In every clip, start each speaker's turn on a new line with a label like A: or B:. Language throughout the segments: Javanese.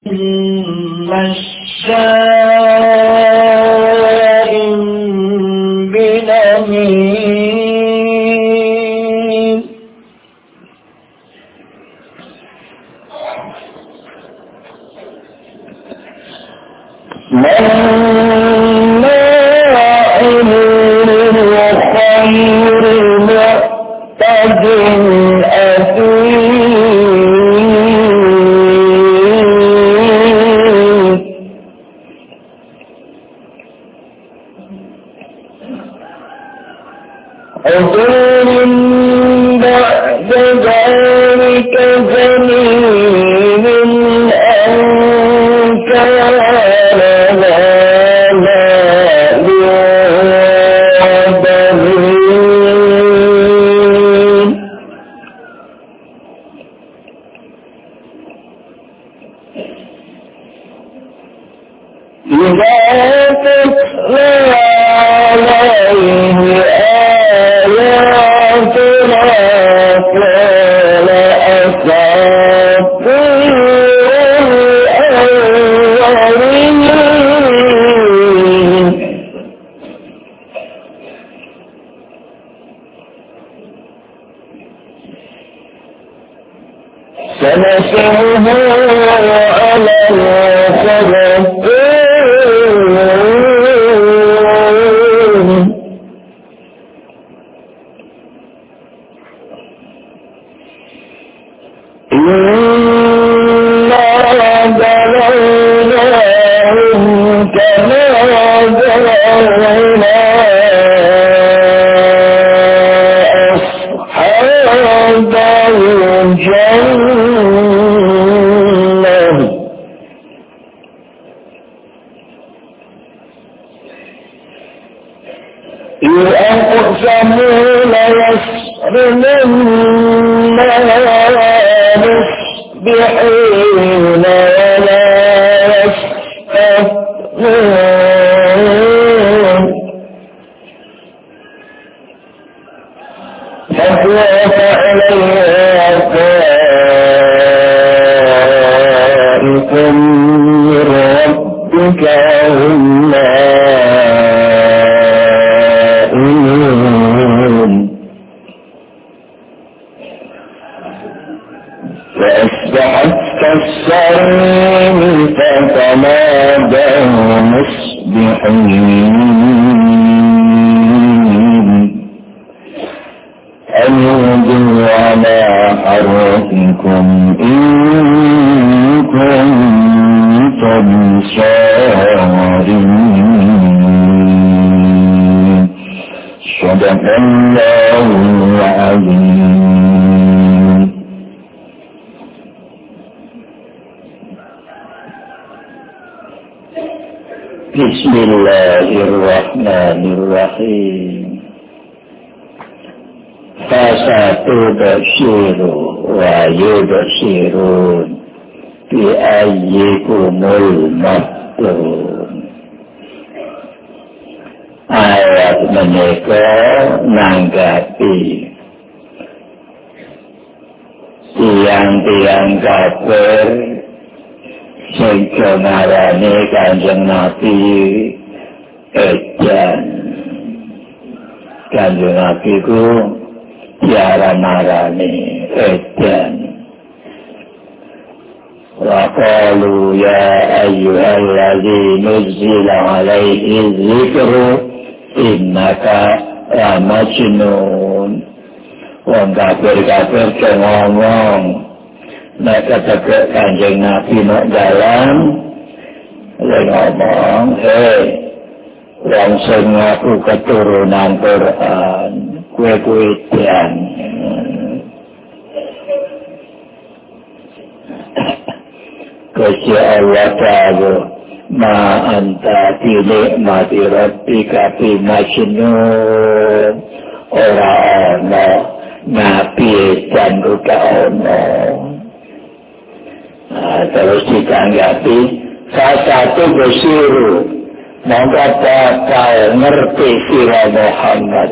A: مشاء بنميم مناع للخير معتد أثيم عتل بعد ذلك زنيم أن كان إذا تتلى عليه آياتنا قال أساطير الأولين سنسمه على الخبثين أقسموا ليصرمنها مصبحين ولا يستثنون فطاف عليها طائف من ربك وهم فأصبحت كالصريم فتنادوا مصبحين أن يغدوا على حرثكم إن كنتم صارمين صدق الله العظيم. بسم الله الرحمن الرحيم. فستبشر ويبشرون بأيكم المفتون. Ayat menika nanggapi tiang-tiang kafir sing ngarani Kanjeng Nabi edan. Kanjeng Nabi ku diarani edan. Wa qalu ya ayyuhalladzi nuzzila alaihi dzikru innaka la majnun. Wong kafir-kafir ngomong nek keteke Kanjeng Nabi nok dalam ngomong wong sing ngaku keturunan Quran kuwe edan. Gusti Allah Ta'ala ma anta bi ni'mati rabbika bi majnun. Ora ana nabi dan ora ana. Terus ditanggapi satu bersiru maka bakal ngerti sira Muhammad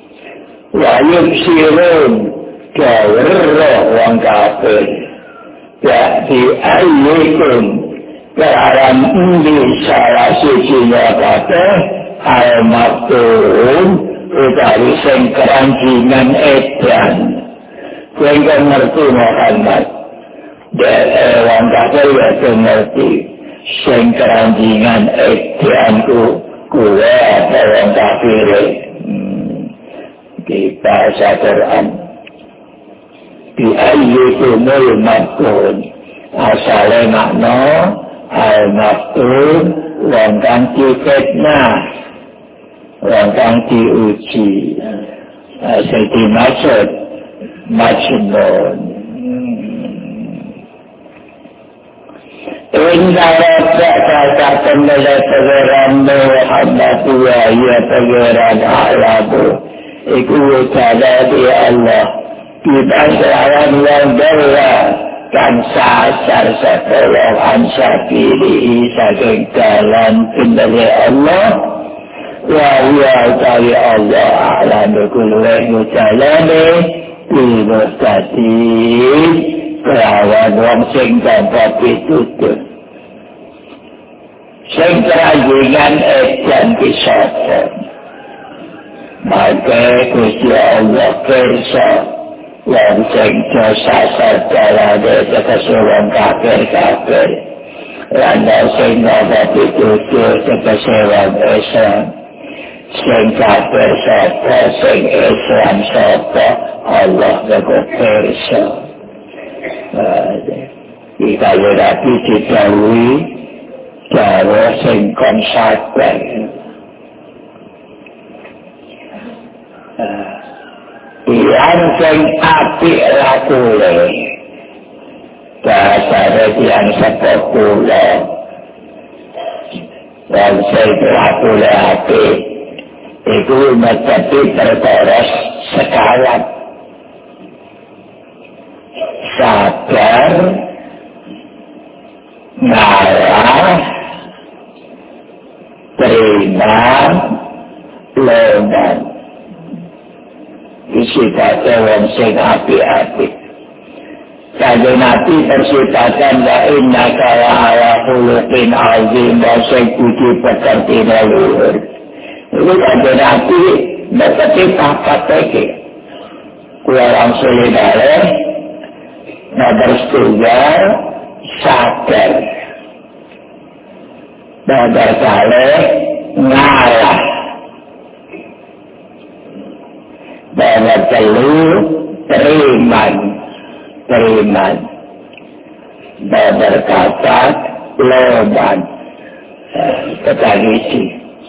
A: wa yusirun kawirra wong kafir ya di ayyukum kelawan endi salah sijinya kabeh al-maktun utawi sing keranjingan edan. Kowe ngerti Muhammad? Wong kafir ya ngerti sing keranjingan edan kuwe apa wong kafir. Di bahasa Quran di ayyukumul maktun asale makna al-maktun wong kang difitnah, wong kang diuji. Sing dimaksud majnun. Inna rabbaka ta'ala pangeran Muhammad wa ya pangeran alamu iku di Allah dibangsawan yang berla kan sasar sepuluh ansabili saking jalan kendali Allah wa ya ta'ala Allah alamu kulweh jalane bilmustaqim kelawan wong sing tanpa pitutur sing keranjingan edan kisahkan maka Gusti Allah kersa wong sing dosa sadalane tegese wong kafir lan sing tanpa pitutur tegese wong Islam sing kafir sapa sing Islam sapa Allah kersa. Jika Nabi didhawuhi cara sing konsekuen yang sing apik lakune bahasane yang sepuluh dan sing lakune apik itu mesti terus sekalat sabar, ngalah, terima, leman. Sifatnya wong sing apik-apik. Kanjeng Nabi bersifatan wa innaka ala khuluqin azim wa sing kudu pekerti luhur. Itu kanjeng Nabi berarti papat iki. Kula langsung dalem nomor setunggal sabar, nomor kali ngalah, nomor telu teriman, nomor kapat loban, ketagisi.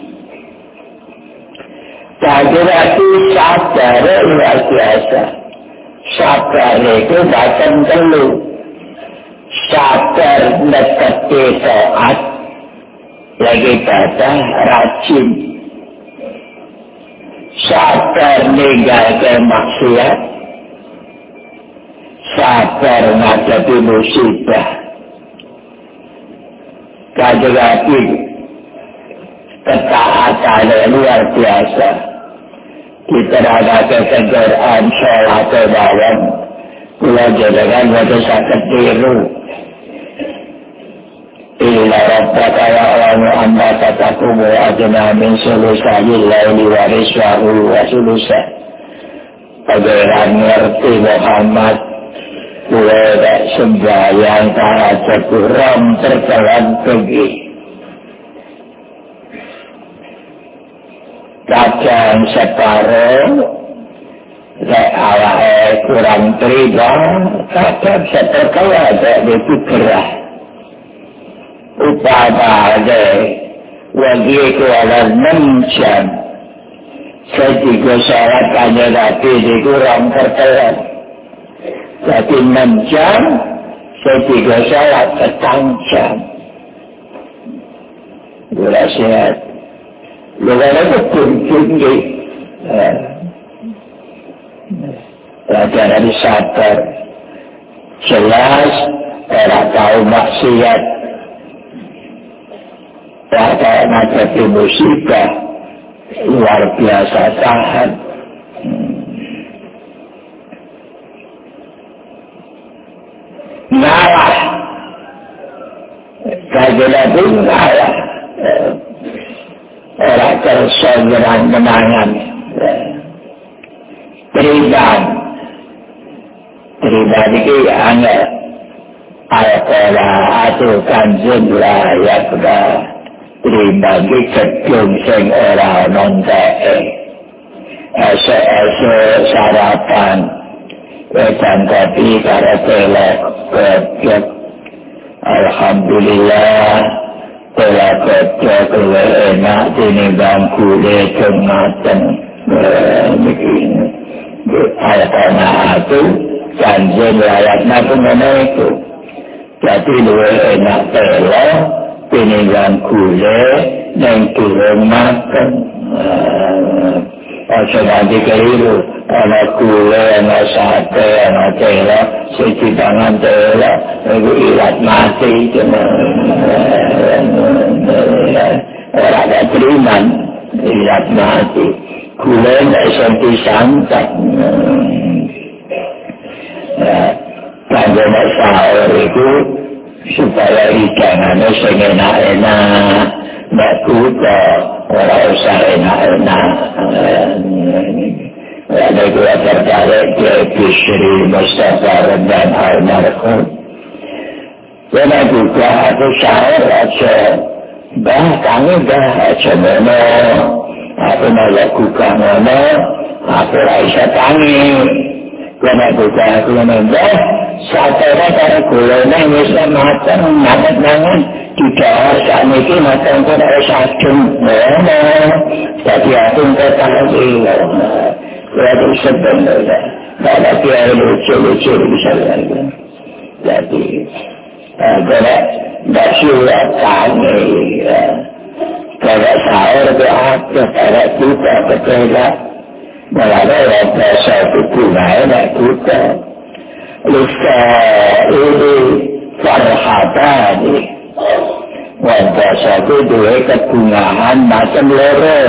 A: Jadi sabar luar biasa. Sabar itu bahkan telu. Sabar nekati taat lagi kata rajin. Sabar ninggalkan maksiat. Sabar menghadapi musibah. Kajian ketaatan luar biasa. Kita ada kesegaran sholat malam, kula jenengan wajah sakit tiru. Ila rabbaka ya'lamu anna tatakumu adna min sulusahil laili wa riswahu wa sulusah. Pangeran ngerti Muhammad, kula sembahyang tahajud kurang terjalan pergi. Kadang separuh, awalnya kurang terima, kadang sepertinya ada itu gerah. Umpamanya, wagi itu ada 6 jam. Saya juga sholat hanya Nabi di kurang tertelan. Jadi 6 jam, saya juga sholat 4 jam. Gula sehat. Luar itu tinggi, pelajaran sabar, jelas, orang tahu maksiat, orang menghadapi musibah, luar biasa tahan. ngalah Kanjeng Nabi ngalah orang kersa menangan Teriban ini hanya Al-Qala atau Kanjeng layak Teriban ini gedung sing ora nontek esok sarapan wedan kopi karo telek kecap alhamdulillah telek kecap luwih enak tinimbang gule jematen begini Al-Qana itu Kanjeng layaknya pun itu jadi luwih enak telek tinimbang gule yang turun makan Ojo nanti keliru, ana gule, ana sate, ana telok, siji tangan telok, itu ilat mati, orang ada teriman, ilat mati, gule tidak bisa disantap. Kanjeng sahur itu supaya hidangannya sing enak-enak, nggak kuda. Orang usah enak-enak ada dua tertarik ke Bishri Mustafa dan Almarhum karena juga aku sahur aja kami aja mana aku melakukan mana aku rasa tangi karena juga aku menambah satenya karena gulanya bisa makan tidak saat ini makan pun ada sakit jadi aku tak tahu jadi sebenarnya ada tiada lucu-lucu misalnya jadi ada dasyurat kami kalau sahur berapa ada kita bekerja malah ada satu punai ada kita lupa ini farhatan Wajah itu dua kegunaan macam loro.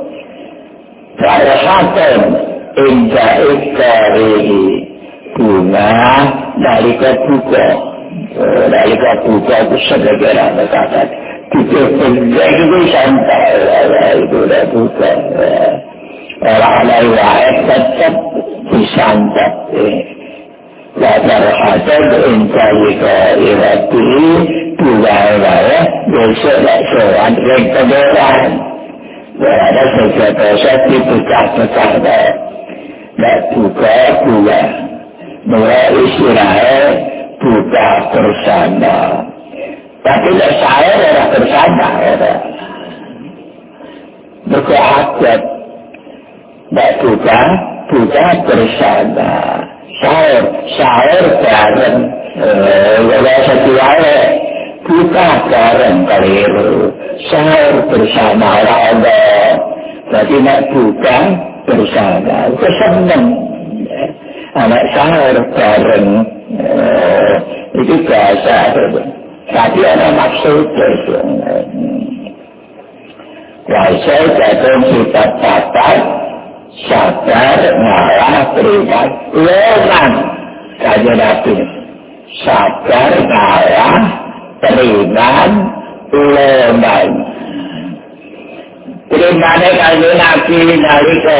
A: Farhatan inda ikari bunga dari kebuka. Dari kebuka itu segera berkata. Itu itu santai. Itu dah buka. Orang-orang lain tetap disantap. Farhatan inda ikari Buaya-buaya, besok soal yang keberan. Berada sejauh dibuka-buka. Dan buka buaya. Mulai Israel buka bersama. Tapi saya adalah bersama. Buka adat. Dan buka bersama. Sahur bareng. Walau setiap buka bareng keliru, sahur bersama Allah. Jadi nak buka bersama, itu senang. Anak sahur bareng, itu biasa. Tapi ada maksudnya. Rasa jatuh sifat dapat, sadar, ngalah, beriman, leman. Kajian Nabi, sadar, ngalah, beriman, leman. Berimannya kajian Nabi nalika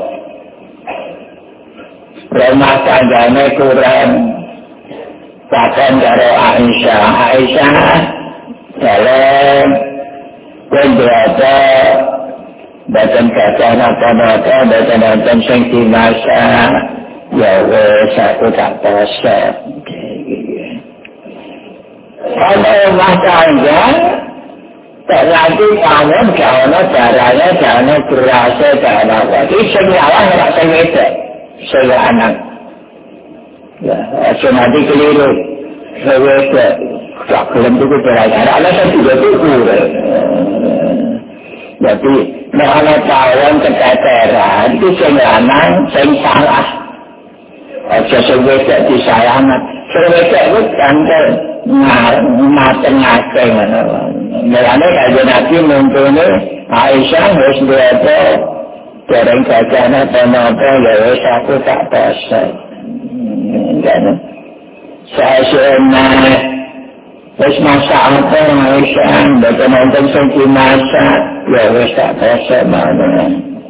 A: rumah tangganya kurang. Bahkan karo Aisyah dalam penjata badan kacang apa-apa, badan sing dimasa, ya wes aku tak poso. Kalau rumah tangga, tak lagi kangen, jangan caranya, jangan berasa, jangan apa. Ini senyawa nggak sengaja, saya anak. Ya, nanti keliru. Saya tak belum cukup belajar. Alasan juga cukup. Jadi, kalau kawan keteteran, itu senyaman, saya salah. Sesuai disayangkan. Sesuai itu kantor mateng-mateng. Mereka kajian Nabi mumpuni Aisyah harus berapa goreng jajan atau apa, ya wes aku tak pasal. Saya wis masak apa Aisyah, mboten nonton sing dimasak, ya wis tak rasa mawon.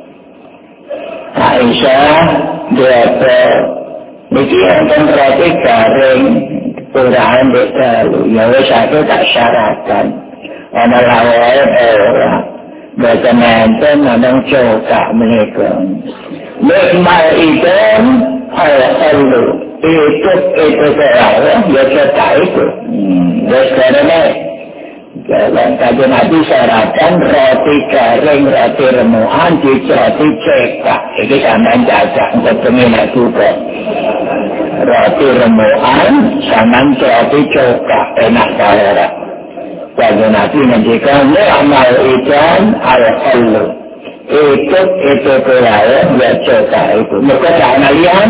A: Aisyah dia niki wonten berarti garing kurang detalu, ya wis aku tak syaratkan. Ana lawae ora. Mboten nonton nang cokak menika. Nikmal itu al-qalbu. Itu Allah, ya cokak itu. Karena dalam kajian Nabi syaratkan roti garing, roti remuan, roti cekak. Ini sama jajak untuk peminat juga. Roti remuan, sama roti cokak. Enak kaya. Kajian Nabi menjadikan ni'mal ikan al-qalbu. Itu kaya, ya cokak itu. Mereka jangan lihat.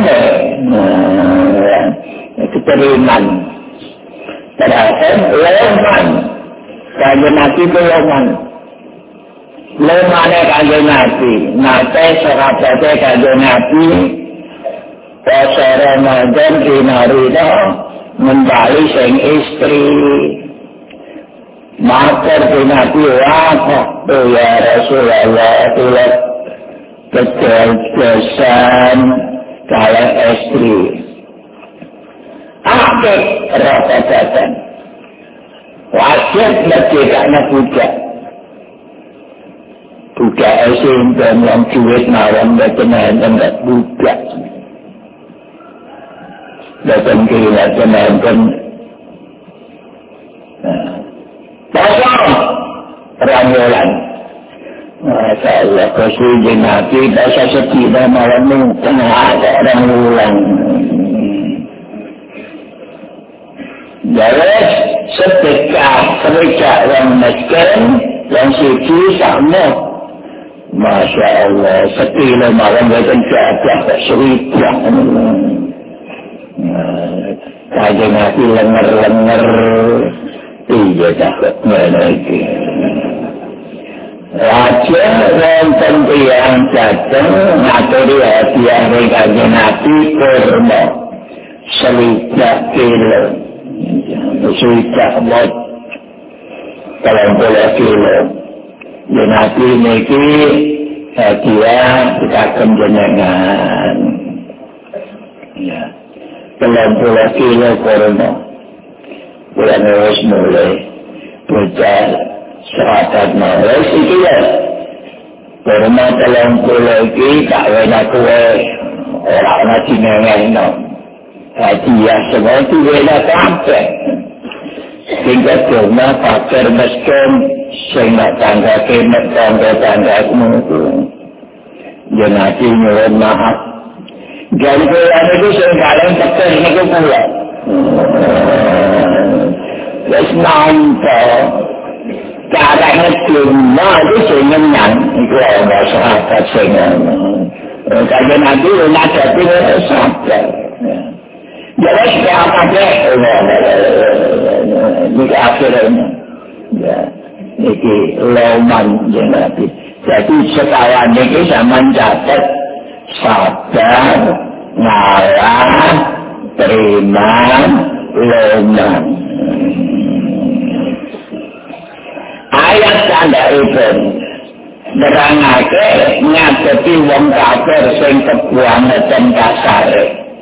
A: Itu teriman. Padahal leman, kajian Nabi itu leman. Lemannya kajian Nabi, nanti sahabatnya kajian Nabi, puasa Ramadan di Narida, membali sing istri. Mater di Nabi, apa? Ya Rasulullah, tulah ketegasan kalau istri. Akhir rasa datang. Wajib merdekanya budak. Budak SMP yang duit mawon betul-betul budak. Betul-betul kosong rambulan. Masya Allah, Rasul Nabi bahasa sekitar malam tengah ada orang ulang. Jadi sedekah sedekah yang miskin, yang suci sama. Masya Allah, sekilo malam betul jatuh serita. Kajian Nabi lengar-lengar. Iya takutnya lagi. Raja wonten tiyang dateng ngaturi hadiah kajian Nabi kurma 1 kilo. 1 lot 30 kilo. Nabi niki hadiah kita kenjenengan. Ya. 30 kilo kurma. Bulan harus mulai bocah sahabat mawas itu ya. Kurma 30 lagi tak wena kue orang nanti nengen. Hadiah semua itu wena sampai. Tinggal kurma fakir miskin sehingga tangga kemet tangga itu. Dia nanti nyuruh maaf. Jadi bulan itu sekarang fakir ini pula. Wis nampak caranya cuma itu senang itu ada sahabat senang karena nanti ada itu sahabat jadi siapa deh ini akhirnya ya ini loman Nabi jadi sekawan ini sama mencatat sabar ngalah terima loman ayat tanda itu nerangake ngadeti wong kafir sing kebuangan kasare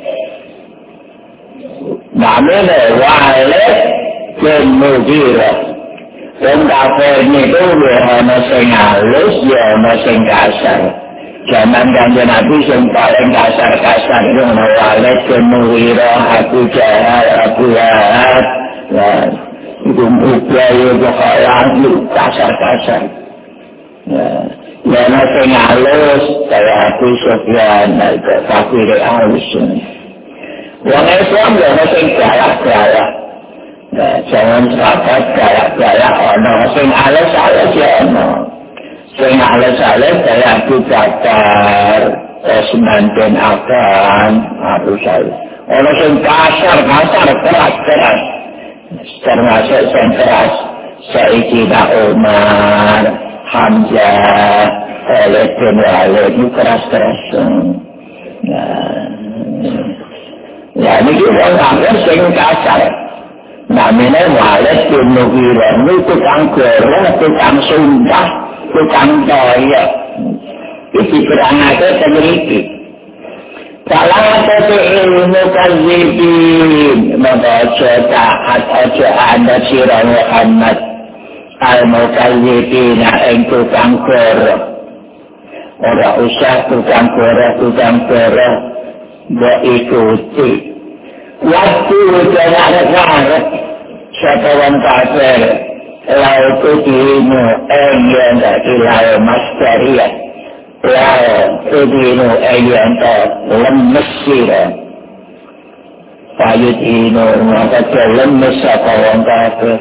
A: namanya Walid bin Mughirah wong kafir niku ana sing halus ya ana sing kasar zaman Kanjeng Nabi sing paling kasar-kasar itu ana Walid bin Mughirah Abu Jahal Abu Lahab itu upaya bakalan kasar-kasar. Ya nasi halus kayak Abu Sufyan tapi halus. Orang Islam ya nasi galak-galak. Jangan sahabat galak-galak ono sing halus-halus ya ono. Sing halus-halus kayak Abu Bakar, Utsman bin Affan, Abu Sa'id. Ono sing kasar-kasar keras-keras. Termasuk yang keras Sayyidina Umar, Hamzah, Khalid bin Walid itu keras-keras. Ya niki wong kafir sing kasar. Namine Walid bin Mughirah niku tukang goreng, tukang sumpah, tukang toyo. Iki kerangake semeriki. Salah satu ilmu kazibin, membaca taat aja anda sirah Muhammad al-mukazibin yang tukang goreng. Orang usah tukang goreng, mbok ikuti. Waktu jarak-jarak siapa orang kafir laut dirimu yang tak laut masteria laut dirimu yang tak lemes sirah payu dirimu maka lemes siapa orang kafir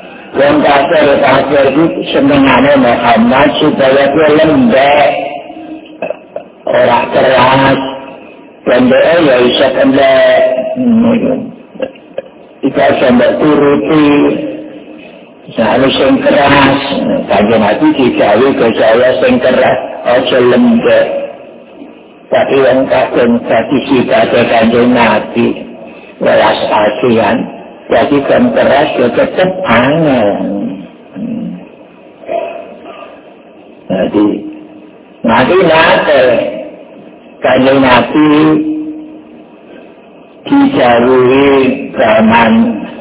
A: itu sebenarnya Muhammad supaya dia lembek orang keras dan dia ya bisa kendek kita sampai turuti seharus yang keras kajian hati dijawi ke saya yang keras ojo lembek tapi yang kakek tadi sifat kanjeng Nabi welas asian jadi kan keras ya tetap angel jadi nanti kanjeng Nabi dijauhi zaman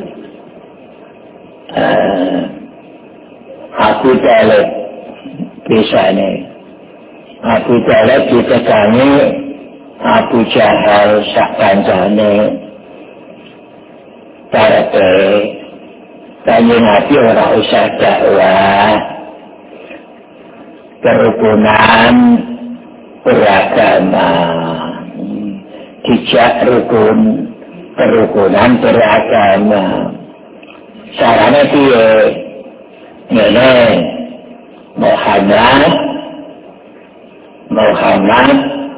A: Abu Talib biasanya Abu Talib ditekangi Abu Jahal sak kancane karena kanjeng Nabi ora usah dakwah kerukunan beragama dijak kerukunan beragama caranya dia Muhammad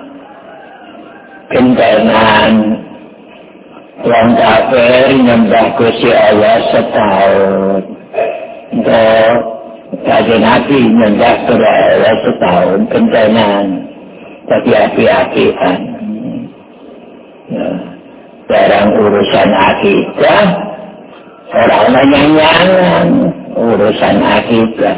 A: kentenan wong kafir nyembah Gusti Allah setahun kanjeng Nabi nyembah Gusti Allah setahun kentenan tapi api-apian dalam urusan akidah orang nyanyangan urusan akidah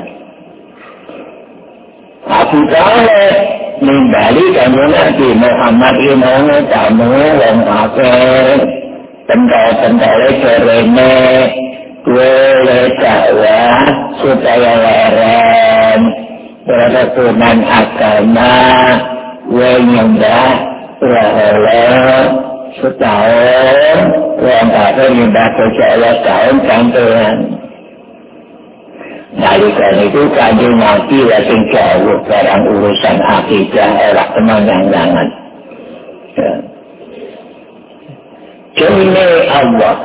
A: Abu Talib nimbali kanjeng Nabi Muhammad ini kamu wong kafir pentol-pentole kerene gue dakwah supaya leren berkerukunan agama gue nyembah Allah setahun orang kafir nyembah Gusti Allah setahun kantoran nalika itu kanjeng Nabi sing jauh barang urusan akidah ora teman-teman Jumlah Allah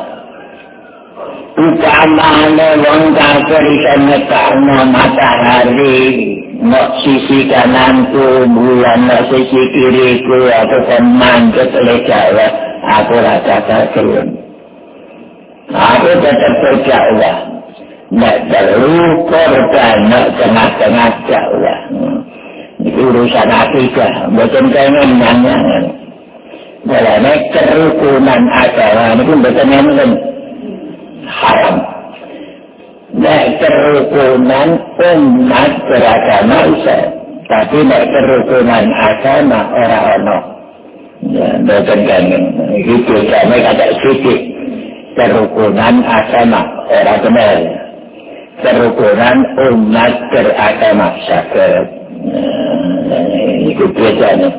A: utamanya wong kafir iso ngetakno matahari nok sisi kananku bulan nok sisi kiriku aku kan manjat oleh Jawa aku rasa terus aku tetap berjauh nak perlu korban nak tengah-tengah Jawa itu urusan akidah bukan pengen nyanyangan dalam kerukunan agama itu bukan haram. Nek kerukunan umat beragama bisa, tapi nek kerukunan agama orang-orang. Ya, bukan kangen. Itu kami kata sedikit. Kerukunan agama orang benar. Kerukunan umat beragama sakit. Itu biasanya.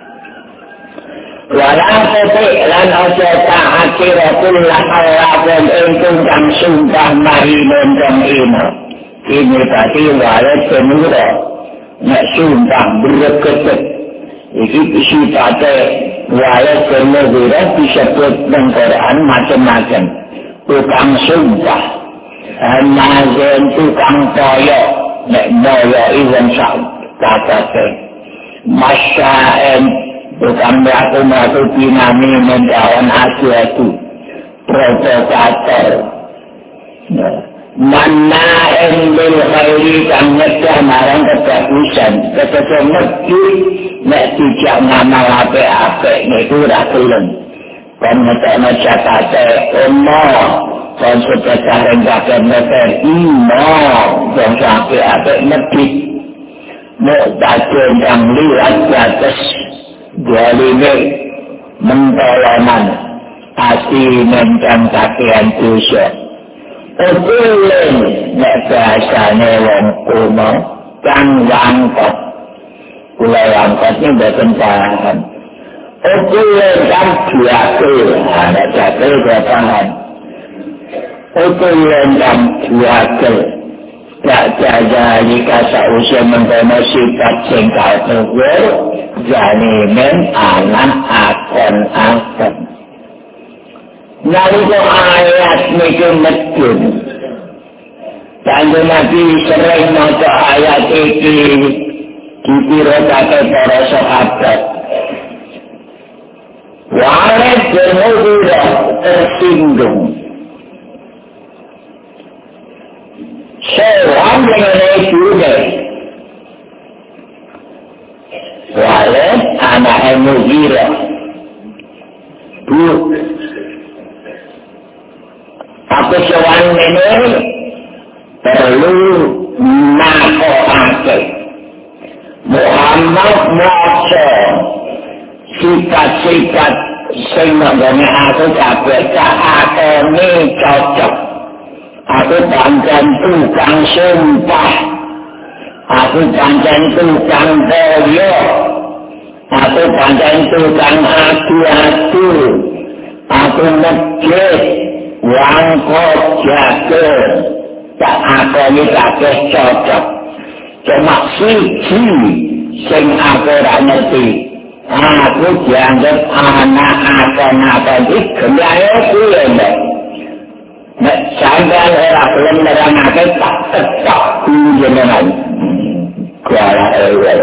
A: Walau tetik lan ojo taat kira-kira Allah dan ingkung kang sumpah mari nonton ino. Ini tadi walau semula nak sumpah berketet. Iki sifatnya walau semula disebut dalam Quran macam-macam. Tukang sumpah, nazem tukang toyo, nak toyo iwan sak kata masyaen bukan melakukan dinami mendawan asyadu provokator mana endil khairi kang ngedah marang kebagusan ketika ngerti nek tidak ngamal ape-ape itu ora gelem kon ngetokno catate ono kon sedekah ing kabeh meter imo wong apik medhit nek dadi yang liwat batas dalile mentolonan ati mencang kakean dosa Otulen nek bahasane wong kuno kang wangkot kula wangkot ini mboten paham Otulen kan diakil ada jatuh paham Otulen kan diakil gak jaga jika sausia mengkono sifat singkal tegur janimen anak akon-akon nalika ayat niki medun kanggo Nabi sering maca ayat iki dipirokake para sahabat Walid bin Mughirah tersinggung seorang mengenai dunia Walid anak Mughirah Bu Aku sewan ini perlu nakokake Muhammad maca sifat-sifat sing nggone aku kabeh akone cocok aku pancen tukang sumpah aku pancen tukang boyo aku pancen tukang adu-adu aku medhit wangkot jaga tak akoni kabeh cocok cuma siji sing aku ora ngerti aku dianggap anak akon-akon iki gaya kuwi nek sampeyan ora gelem nerangake tak tetep jenengan kuala ewe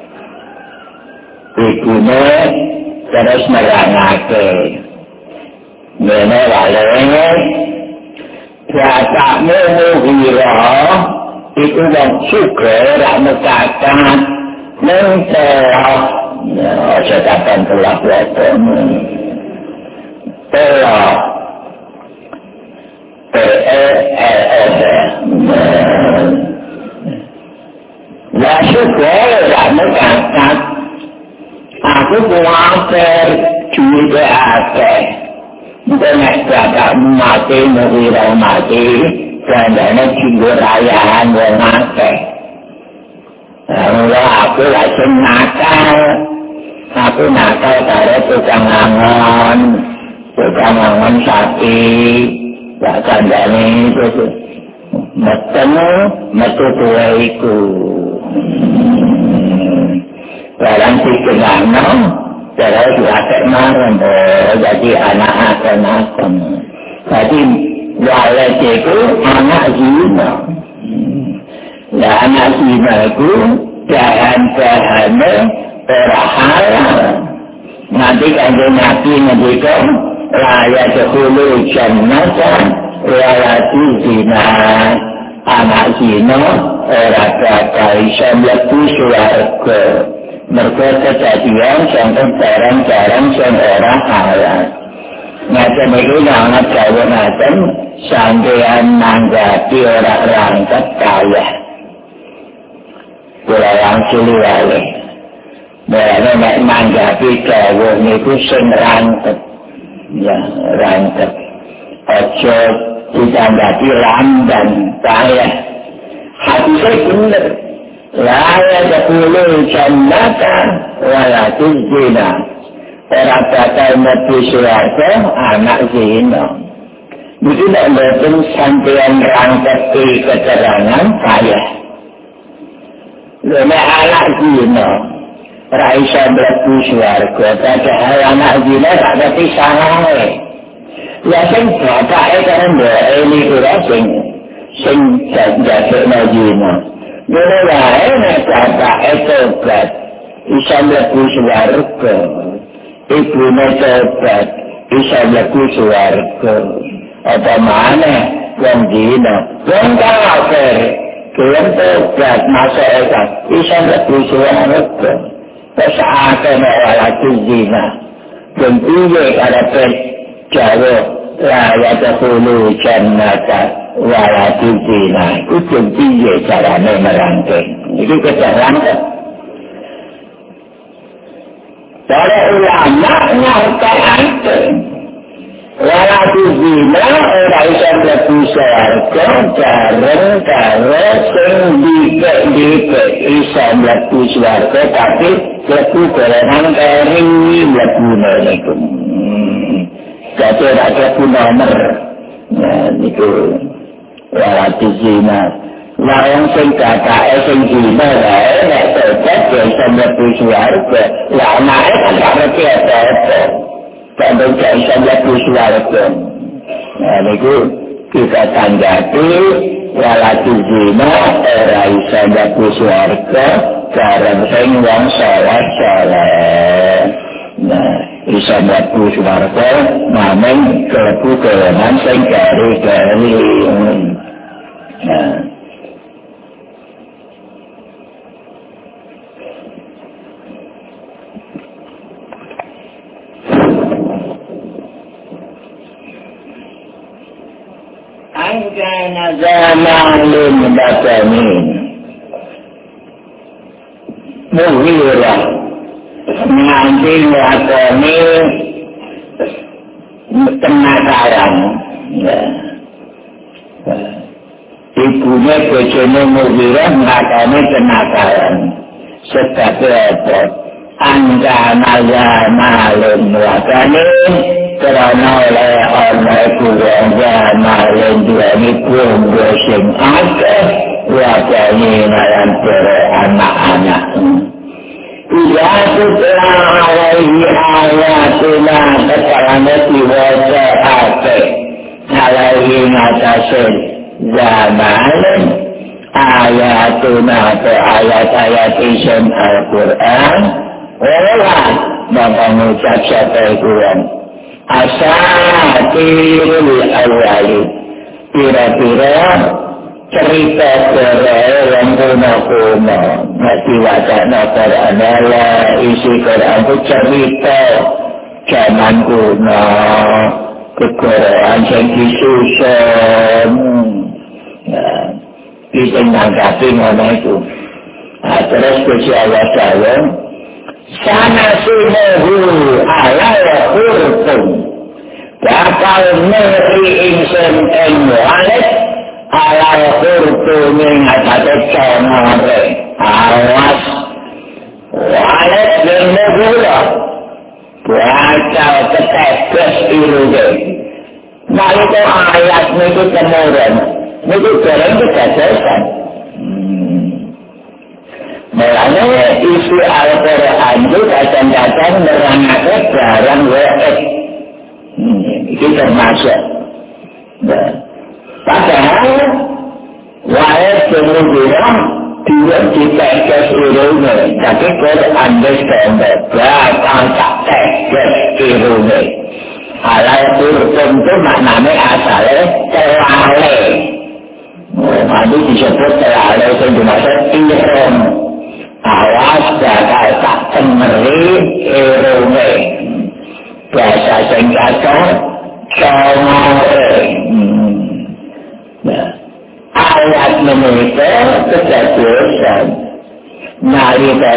A: ikune terus nerangake Nene walene Biasanya Mughirah itu yang juga Rahmat kakak Mentelah saya katakan telah belakang Telah Ya syukur Rahmat kakak Aku kuatir juga ada Benek bapak mati, Mughirah mati, dandanya jinggur ayaan wong akeh. Aku langsung nakal. Aku nakal karo tukang angon sapi, gak dandanya itu. Metu kue iku. Barang dikenangno. Kalau diakek marah, jadi anak akon-akon. Jadi Walid itu anak zina. Nah anak zina itu bahan-bahannya halal. Nanti kalau Nabi menjadikan layak dahulu jannatan waladi zina. Anak zina orang bakal bisa mlebu swarga. Mereka kejadian sampai barang-barang yang orang halal. Macam itu sangat jauh macam sampean manggapi orang rangkap kaya. Kula langsung liwale. Mereka nak manggapi jauh itu sing rangkap. Ya, rangkap. Ojo ditanggapi lamban kaya. Hati saya benar. La yadkhulul jannata wa la tuzina. Orang bakal mlebu swarga anak zina. Iki nek mboten sampeyan rangketi keterangan kaya. Nek anak zina ora iso mlebu swarga, padahal anak zina tak ngerti sangae. Ya sing bapake kan mbake niku ora sing jajake zina. Dene wae nek bapake tobat, iso mlebu swarga. Ibune tobat, iso mlebu swarga. Apa maneh wong dina, wong kafir, gelem tobat masuk Islam, iso mlebu swarga. Terus akeh nek waladi zina. Jengkiye karepet Jawa Raya Tepulu Jannata Walati Zina. Itu jengkiye caranya merangkai. Itu kecerangkan. Para ulama nyartain Walati Zina ora iso mlebu swarga bareng karo sing dikek iso mlebu swarga tapi mlebu golongan kering mlebune niku. Jadi ada nomor. Nah niku Walati Zina. Wong sing kakake sing zina wae nek tetep iso mlebu swarga. Lah anake kan ngerti apa-apa. Kalau bisa mlebu swarga. Nah niku kita tanggapi Walati Zina ora iso mlebu swarga bareng sing wong saleh. Nah, iso mlebu swarga namung klebu golongan sing gari-gari. Nah, Angkana zamalin batamin Muhirah Nanti lakoni Kenakaran Ibunya bojone Muhirah lakoni kenakaran Sebabnya apa? Angkana zamalin batamin Karena oleh orang kurang zamalin duani bumbu sing akeh wajahnya nalan anak-anak. Ia tutlah alaihi ayatuna kekalanya diwaja akeh alaihi ngatasin zamalin ayatuna atau ayat-ayat isim Al-Quran olah bapak mengucap siapa kurang Asatirul awali Kira-kira cerita yang kuno-kuno Nanti wacana Quran isi Quran itu cerita zaman kuno Kekorean yang disusun Kita menanggapi mana itu Terus Gusti Allah Ta'ala Sanasimuhu ala hurkum bakal meri insun walid ala hurkum ngatake conore awas walid menuhula bakal keteges iruge nalika ayat niku kemuren niku bareng ketegesan Mulanya isi Al-Quran itu kadang-kadang menerangkan barang waib. Itu termasuk. Padahal waib kemudian tidak ditegas irungi. Tapi Quran berkata bakal tak tegas irungi. Halal turun itu maknanya asalnya terlalai. Nanti disebut terlalai itu dimaksud irung. Awas bakal tak temeri irunge bahasa singkata conore ayat menika kejadian nalika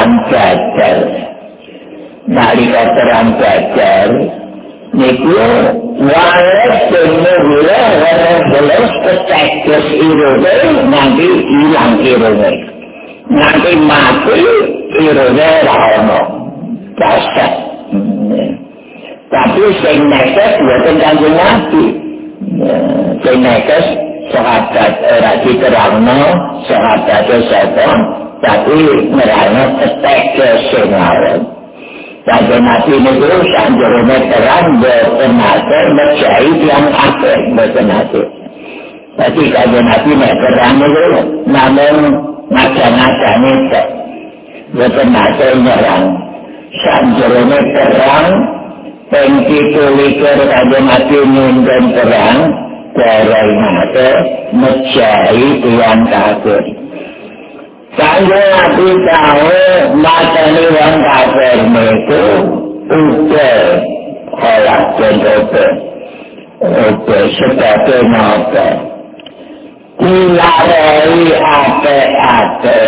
A: perang Badar niku wae semula wis keteges irunge nanti ilang irunge nanti mati irunge raono dasar tapi sing nekes boten kanjeng Nabi sing nekes sahabat ora diterangno sahabat sapa tapi nerangno keteges sing aran kanjeng Nabi niku sanjane terang boten nate mejahi yang akeh boten nate tapi kanjeng Nabi nek terang niku namung macam-macam itu betul-betul nyerang sanjurnya terang pengkitulikir ada mati nyundan terang dari mata mencari yang kafir sanjur Nabi tahu mata yang kafir itu Uga kolak dan uga sebagai napa dilarai ate-ate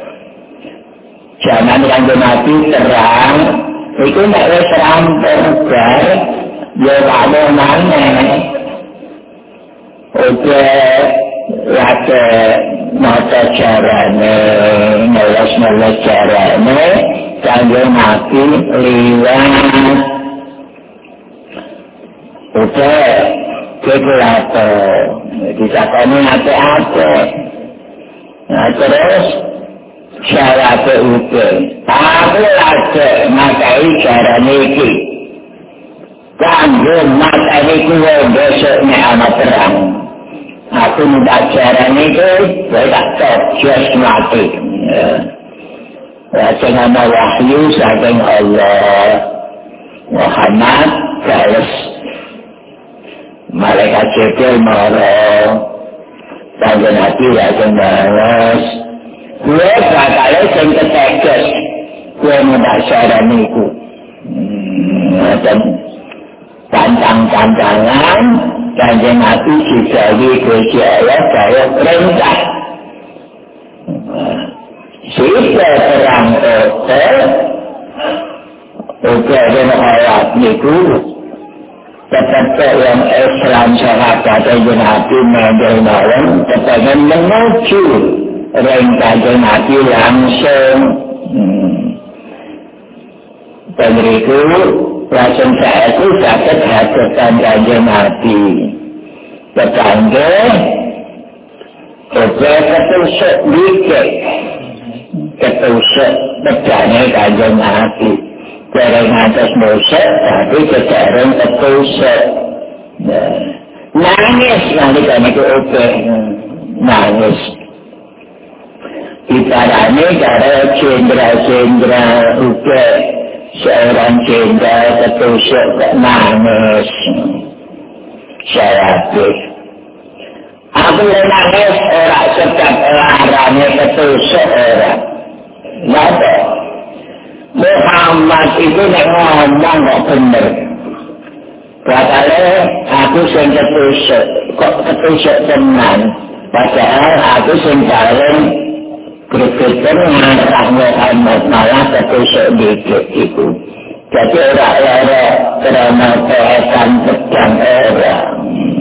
A: jangan yang mati terang itu nek wis rampung bar ya kamu maneh uga late mata carane ngeles carane kanggo mati liwat uga kekelato disakoni ate-ate nah terus syaratnya uga aku lagi makai carane iki kanggo makai kuwe besok nek ana perang aku minta carane iki tak terjus mati Rasulullah wahyu saking Allah Muhammad kalis malaikat Jibril marah tangan hati langsung balas gue bakal sing keteges gue minta saran iku dan pantang-pantangan tangan hati digawe Gusti Allah kaya perintah sehingga perang uga dengan ayat niku tetap yang Islam sahabat dan hati mengenai tetap menuju ringkasan hati langsung dan itu langsung saya itu dapat hajatan kanjeng hati tetangga uga ketusuk dikit ketusuk pecahnya kanjeng hati Jarang atas dosa, tapi kejarang ketusuk. Nangis nanti kami ke oke. Nangis. Ibaratnya cara cendera-cendera oke. Seorang cendera ketusuk nangis. Syaratif. Aku nangis orang sedang larangnya ketusuk orang. Kenapa? Muhammad itu nek ngomong kok bener. Padahal aku sing ketusuk, kok ketusuk tenan. Padahal aku sing paling berpikir ngarah Muhammad malah ketusuk dikit itu. Jadi orang-orang kerana keesan pedang orang.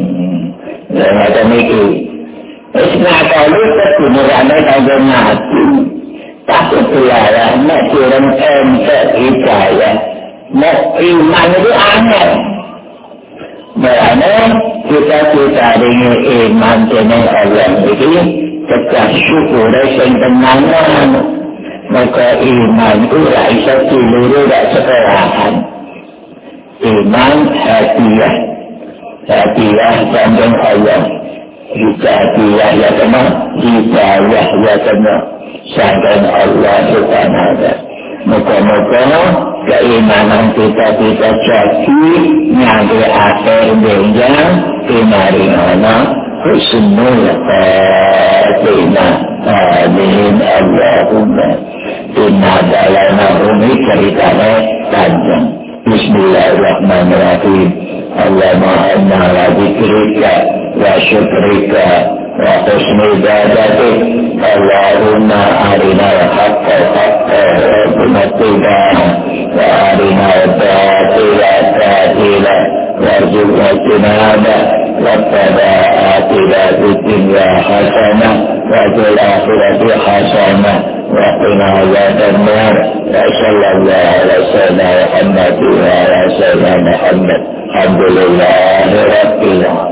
A: Dan ada ini. Isnakalu kebenarannya kagak mati. Tapi belalah, nak kurang entek hidayah. Nak iman itu aneh. Makanya kita dengan iman dengan Allah itu tegak syukur yang tenangan. Maka iman itu raisa seluruh dan sekolahan. Iman hadiah. Hadiah dengan Allah. Hidayah ya kena. Hidayah ya kena. Saking Allah subhanahu wa ta'ala. Moga-moga keimanan kita jadi nyampe akhir dunia kemaringan husnul khatimah. Amin Allahumma. Inna dalana umi ceritanya panjang. Bismillahirrahmanirrahim. Allahumma inna ala dzikrika wa syukrika wa husni ibadatik. Allahumma arina al-haqqa haqqa wa ittiba'ahu wa arina al-batila batila warzuqna ijtinabah rabbana atina fid dunya hasanah wa fil akhirati hasanah wa qina adzaban nar. Sallallahu alaihi wasallam Muhammad wa ala sayyidina Muhammad. Alhamdulillahi rabbil alamin.